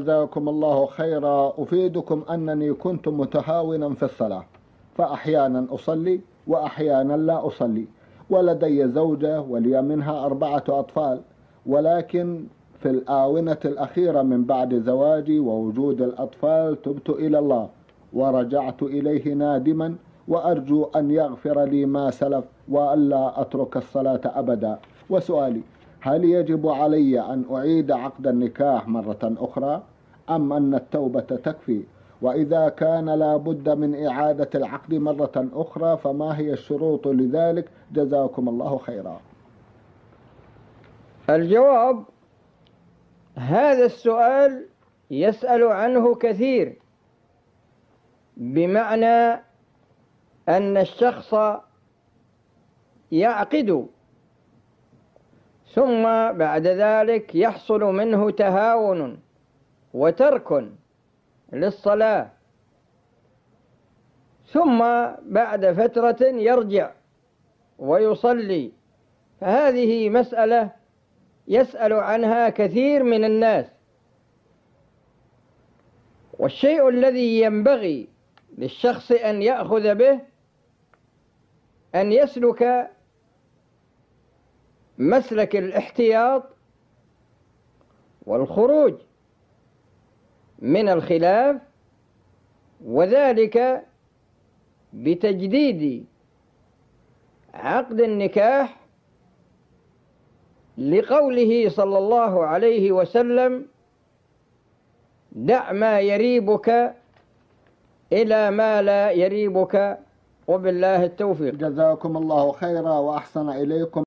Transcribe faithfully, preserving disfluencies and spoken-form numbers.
جزاكم الله خيرا. أفيدكم أنني كنت متهاونا في الصلاة، فأحيانا أصلي وأحيانا لا أصلي، ولدي زوجة ولي منها أربعة أطفال، ولكن في الآونة الأخيرة من بعد زواجي ووجود الأطفال تبت إلى الله ورجعت إليه نادما، وأرجو أن يغفر لي ما سلف وألا أترك الصلاة أبدا. وسؤالي: هل يجب علي أن أعيد عقد النكاح مرة أخرى أم أن التوبة تكفي؟ وإذا كان لا بد من إعادة العقد مرة أخرى فما هي الشروط لذلك؟ جزاكم الله خيرا. الجواب: هذا السؤال يسأل عنه كثير، بمعنى أن الشخص يعقد ثم بعد ذلك يحصل منه تهاون وترك للصلاة، ثم بعد فترة يرجع ويصلي. فهذه مسألة يسأل عنها كثير من الناس، والشيء الذي ينبغي للشخص أن يأخذ به أن يسلك مسلك الاحتياط والخروج من الخلاف، وذلك بتجديد عقد النكاح، لقوله صلى الله عليه وسلم: دع ما يريبك إلى ما لا يريبك، وبالله التوفيق. جزاكم الله خيرا وأحسن إليكم.